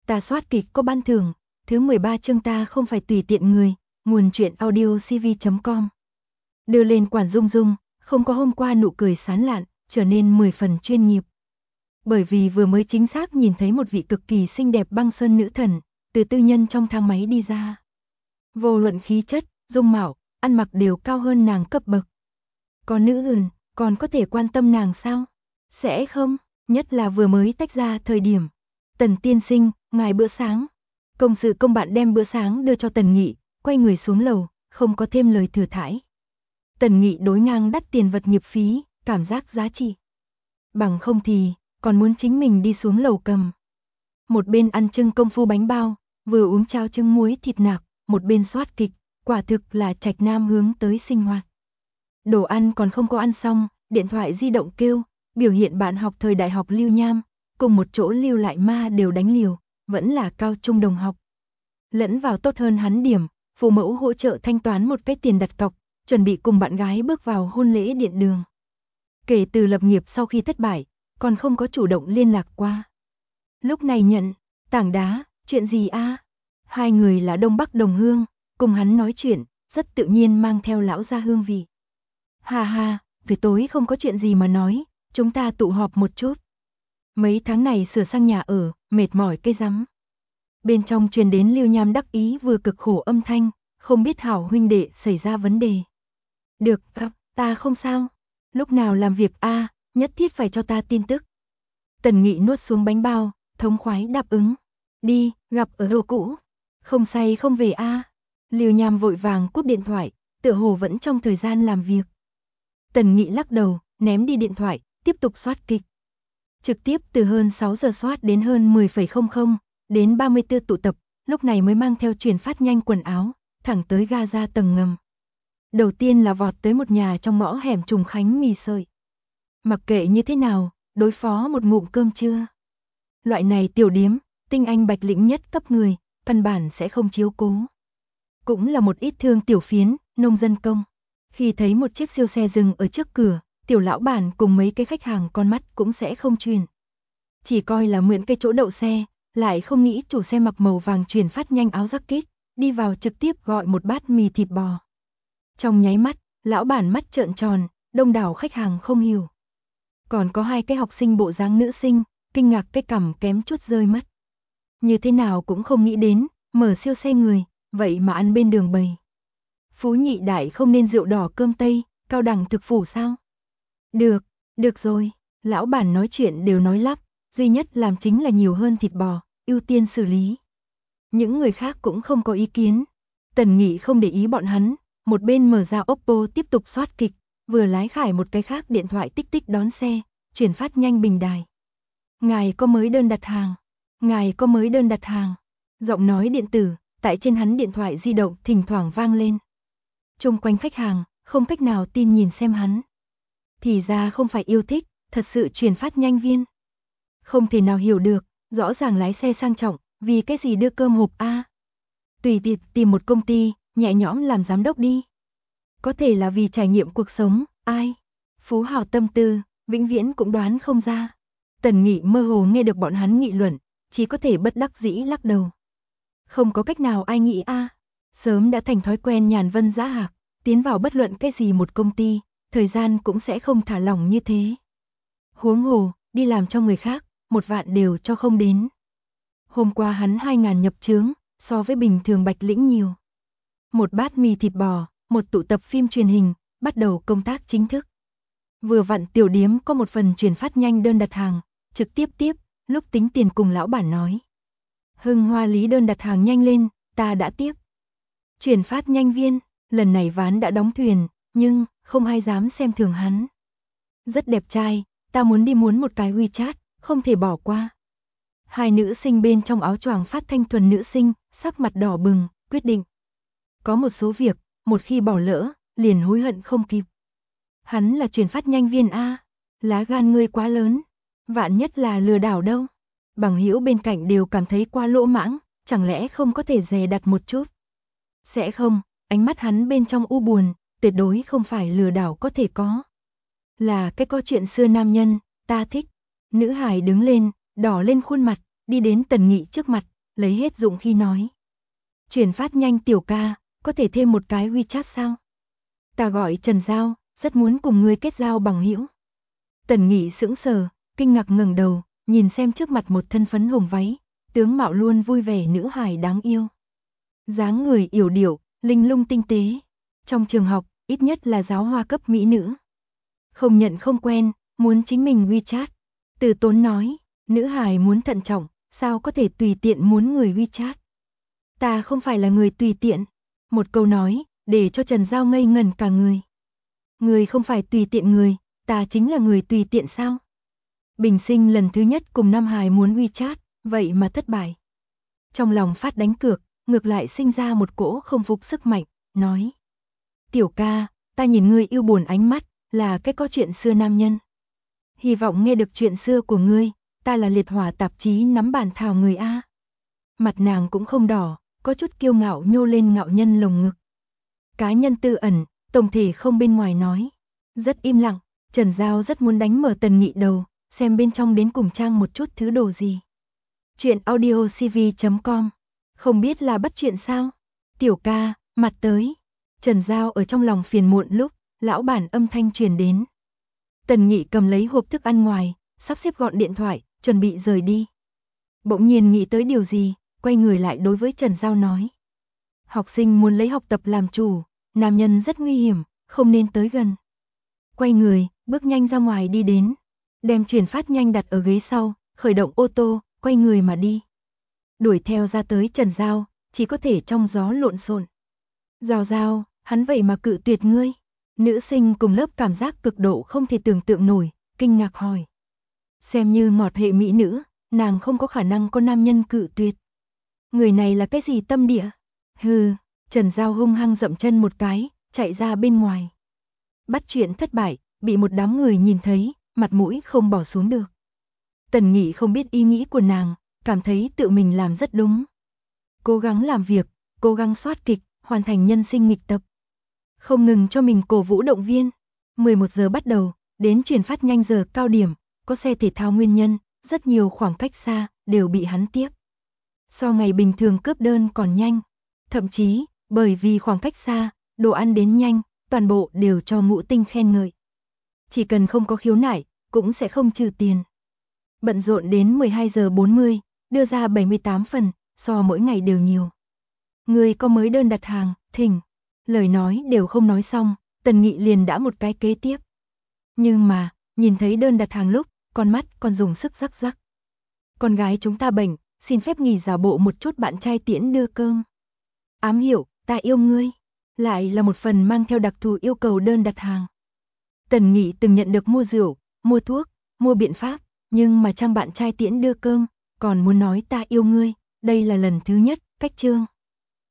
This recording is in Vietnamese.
Ta soát kịch có ban thưởng, thứ 13 chương ta không phải tùy tiện người, nguồn truyện audio cv.com. Đưa lên Quản Dung Dung, không có hôm qua nụ cười sán lạn, trở nên 10 phần chuyên nghiệp. Bởi vì vừa mới chính xác nhìn thấy một vị cực kỳ xinh đẹp băng sơn nữ thần, từ tư nhân trong thang máy đi ra. Vô luận khí chất, dung mạo, ăn mặc đều cao hơn nàng cấp bậc. Có nữ còn có thể quan tâm nàng sao? Sẽ không, nhất là vừa mới tách ra thời điểm. Tần tiên sinh, ngài bữa sáng. Công sự công bạn đem bữa sáng đưa cho Tần Nghị, quay người xuống lầu, không có thêm lời thừa thãi. Tần Nghị đối ngang đắt tiền vật nghiệp phí, cảm giác giá trị. Bằng không thì, còn muốn chính mình đi xuống lầu cầm. Một bên ăn trưng công phu bánh bao, vừa uống cháo trứng muối thịt nạc, một bên soát kịch, quả thực là trạch nam hướng tới sinh hoạt. Đồ ăn còn không có ăn xong, điện thoại di động kêu, biểu hiện bạn học thời đại học Lưu Nham, cùng một chỗ lưu lại ma đều đánh liều, vẫn là cao trung đồng học. Lẫn vào tốt hơn hắn điểm, phụ mẫu hỗ trợ thanh toán một cái tiền đặt cọc, chuẩn bị cùng bạn gái bước vào hôn lễ điện đường. Kể từ lập nghiệp sau khi thất bại, còn không có chủ động liên lạc qua. Lúc này nhận, tảng đá, chuyện gì a? Hai người là Đông Bắc đồng hương, cùng hắn nói chuyện, rất tự nhiên mang theo lão gia hương vị. Ha ha, về tối không có chuyện gì mà nói, chúng ta tụ họp một chút. Mấy tháng này sửa sang nhà ở, mệt mỏi cái rắm. Bên trong truyền đến Lưu Nham đắc ý vừa cực khổ âm thanh, không biết hảo huynh đệ xảy ra vấn đề. Được, ta không sao. Lúc nào làm việc a, nhất thiết phải cho ta tin tức. Tần Nghị nuốt xuống bánh bao, thống khoái đáp ứng. Đi, gặp ở đồ cũ. Không say không về a. Lưu Nham vội vàng cúp điện thoại, tựa hồ vẫn trong thời gian làm việc. Tần Nghị lắc đầu, ném đi điện thoại, tiếp tục soát kịch. Trực tiếp từ hơn 6 giờ soát đến hơn 10,00, đến 34 tụ tập, lúc này mới mang theo chuyển phát nhanh quần áo, thẳng tới ga ra tầng ngầm. Đầu tiên là vọt tới một nhà trong ngõ hẻm Trùng Khánh mì sợi. Mặc kệ như thế nào, đối phó một ngụm cơm trưa. Loại này tiểu điếm, tinh anh bạch lĩnh nhất cấp người, căn bản sẽ không chiếu cố. Cũng là một ít thương tiểu phiến, nông dân công. Khi thấy một chiếc siêu xe dừng ở trước cửa, tiểu lão bản cùng mấy cái khách hàng con mắt cũng sẽ không truyền. Chỉ coi là mượn cái chỗ đậu xe, lại không nghĩ chủ xe mặc màu vàng chuyển phát nhanh áo jacket, đi vào trực tiếp gọi một bát mì thịt bò. Trong nháy mắt, lão bản mắt trợn tròn, đông đảo khách hàng không hiểu. Còn có hai cái học sinh bộ dáng nữ sinh, kinh ngạc cái cằm kém chút rơi mất. Như thế nào cũng không nghĩ đến, mở siêu xe người, vậy mà ăn bên đường bầy. Phú nhị đại không nên rượu đỏ cơm tây, cao đẳng thực phủ sao? Được rồi, lão bản nói chuyện đều nói lắp, duy nhất làm chính là nhiều hơn thịt bò, ưu tiên xử lý. Những người khác cũng không có ý kiến. Tần Nghị không để ý bọn hắn, một bên mở ra Oppo tiếp tục soát kịch, vừa lái khải một cái khác điện thoại tích tích đón xe, chuyển phát nhanh bình đài. Ngài có mới đơn đặt hàng. Giọng nói điện tử, tại trên hắn điện thoại di động thỉnh thoảng vang lên. Chung quanh khách hàng, không cách nào tin nhìn xem hắn. Thì ra không phải yêu thích, thật sự chuyển phát nhanh viên. Không thể nào hiểu được, rõ ràng lái xe sang trọng, vì cái gì đưa cơm hộp a? Tùy tiện tìm một công ty, nhẹ nhõm làm giám đốc đi. Có thể là vì trải nghiệm cuộc sống, ai? Phú hào tâm tư, vĩnh viễn cũng đoán không ra. Tần Nghị mơ hồ nghe được bọn hắn nghị luận, chỉ có thể bất đắc dĩ lắc đầu. Không có cách nào ai nghĩ a, sớm đã thành thói quen nhàn vân dã hạc, tiến vào bất luận cái gì một công ty, thời gian cũng sẽ không thả lỏng như thế. Huống hồ, đi làm cho người khác, 1 vạn đều cho không đến. Hôm qua hắn 2.000 nhập chướng, so với bình thường bạch lĩnh nhiều. Một bát mì thịt bò, một tụ tập phim truyền hình, bắt đầu công tác chính thức. Vừa vặn tiểu điếm có một phần chuyển phát nhanh đơn đặt hàng, trực tiếp, lúc tính tiền cùng lão bản nói. Hưng Hoa Lý đơn đặt hàng nhanh lên, ta đã tiếp. Chuyển phát nhanh viên, lần này ván đã đóng thuyền, nhưng không ai dám xem thường hắn. Rất đẹp trai, ta muốn một cái WeChat, không thể bỏ qua. Hai nữ sinh bên trong áo choàng phát thanh thuần nữ sinh, sắc mặt đỏ bừng, quyết định. Có một số việc, một khi bỏ lỡ, liền hối hận không kịp. Hắn là chuyển phát nhanh viên a, lá gan ngươi quá lớn, vạn nhất là lừa đảo đâu. Bằng hữu bên cạnh đều cảm thấy quá lỗ mãng, chẳng lẽ không có thể dè đặt một chút. Sẽ không, ánh mắt hắn bên trong u buồn, tuyệt đối không phải lừa đảo có thể có. Là cái có chuyện xưa nam nhân, ta thích. Nữ hài đứng lên, đỏ lên khuôn mặt, đi đến Tần Nghị trước mặt, lấy hết dũng khí nói. Chuyển phát nhanh tiểu ca, có thể thêm một cái WeChat sao? Ta gọi Trần Giao, rất muốn cùng ngươi kết giao bằng hữu. Tần Nghị sững sờ, kinh ngạc ngẩng đầu, nhìn xem trước mặt một thân phấn hồng váy, tướng mạo luôn vui vẻ nữ hài đáng yêu. Dáng người yểu điệu, linh lung tinh tế. Trong trường học, ít nhất là giáo hoa cấp mỹ nữ. Không nhận không quen, muốn chính mình WeChat. Từ Tốn nói, nữ hài muốn thận trọng, sao có thể tùy tiện muốn người WeChat. Ta không phải là người tùy tiện. Một câu nói, để cho Trần Giao ngây ngẩn cả người. Người không phải tùy tiện người, ta chính là người tùy tiện sao? Bình sinh lần thứ nhất cùng Nam Hải muốn WeChat, vậy mà thất bại. Trong lòng phát đánh cược, ngược lại sinh ra một cỗ không phục sức mạnh, nói. Tiểu ca, ta nhìn ngươi yêu buồn ánh mắt, là cái có chuyện xưa nam nhân. Hy vọng nghe được chuyện xưa của ngươi, ta là liệt hỏa tạp chí nắm bản thảo người A. Mặt nàng cũng không đỏ, có chút kiêu ngạo nhô lên ngạo nhân lồng ngực. Cá nhân tư ẩn, tổng thể không bên ngoài nói. Rất im lặng, Trần Giao rất muốn đánh mở Tần Nghị đầu, xem bên trong đến cùng trang một chút thứ đồ gì. Chuyện audiocv.com. Không biết là bắt chuyện sao? Tiểu ca, mặt tới. Trần Giao ở trong lòng phiền muộn lúc, lão bản âm thanh truyền đến. Tần Nghị cầm lấy hộp thức ăn ngoài, sắp xếp gọn điện thoại, chuẩn bị rời đi. Bỗng nhiên nghĩ tới điều gì, quay người lại đối với Trần Giao nói. Học sinh muốn lấy học tập làm chủ, nam nhân rất nguy hiểm, không nên tới gần. Quay người, bước nhanh ra ngoài đi đến, đem chuyển phát nhanh đặt ở ghế sau, khởi động ô tô, quay người mà đi. Đuổi theo ra tới Trần Giao, chỉ có thể trong gió lộn xộn. Giao Giao, hắn vậy mà cự tuyệt ngươi. Nữ sinh cùng lớp cảm giác cực độ không thể tưởng tượng nổi, kinh ngạc hỏi. Xem như ngọt hệ mỹ nữ, nàng không có khả năng có nam nhân cự tuyệt. Người này là cái gì tâm địa? Hừ, Trần Giao hung hăng dậm chân một cái, chạy ra bên ngoài. Bắt chuyện thất bại, bị một đám người nhìn thấy, mặt mũi không bỏ xuống được. Tần Nghị không biết ý nghĩ của nàng, cảm thấy tự mình làm rất đúng. Cố gắng làm việc, cố gắng soát kịch, hoàn thành nhân sinh nghịch tập. Không ngừng cho mình cổ vũ động viên. 11 giờ bắt đầu, đến chuyển phát nhanh giờ cao điểm, có xe thể thao nguyên nhân, rất nhiều khoảng cách xa, đều bị hắn tiếp. So ngày bình thường cướp đơn còn nhanh. Thậm chí, bởi vì khoảng cách xa, đồ ăn đến nhanh, toàn bộ đều cho Ngũ Tinh khen ngợi. Chỉ cần không có khiếu nại, cũng sẽ không trừ tiền. Bận rộn đến 12 giờ 40, đưa ra 78 phần, so mỗi ngày đều nhiều. Người có mới đơn đặt hàng, thỉnh. Lời nói đều không nói xong, Tần Nghị liền đã một cái kế tiếp. Nhưng mà, nhìn thấy đơn đặt hàng lúc, con mắt còn dùng sức rắc rắc. Con gái chúng ta bệnh, xin phép nghỉ giả bộ một chút bạn trai tiễn đưa cơm. Ám hiệu, ta yêu ngươi. Lại là một phần mang theo đặc thù yêu cầu đơn đặt hàng. Tần Nghị từng nhận được mua rượu, mua thuốc, mua biện pháp, nhưng mà trang bạn trai tiễn đưa cơm, còn muốn nói ta yêu ngươi, đây là lần thứ nhất, cách chương.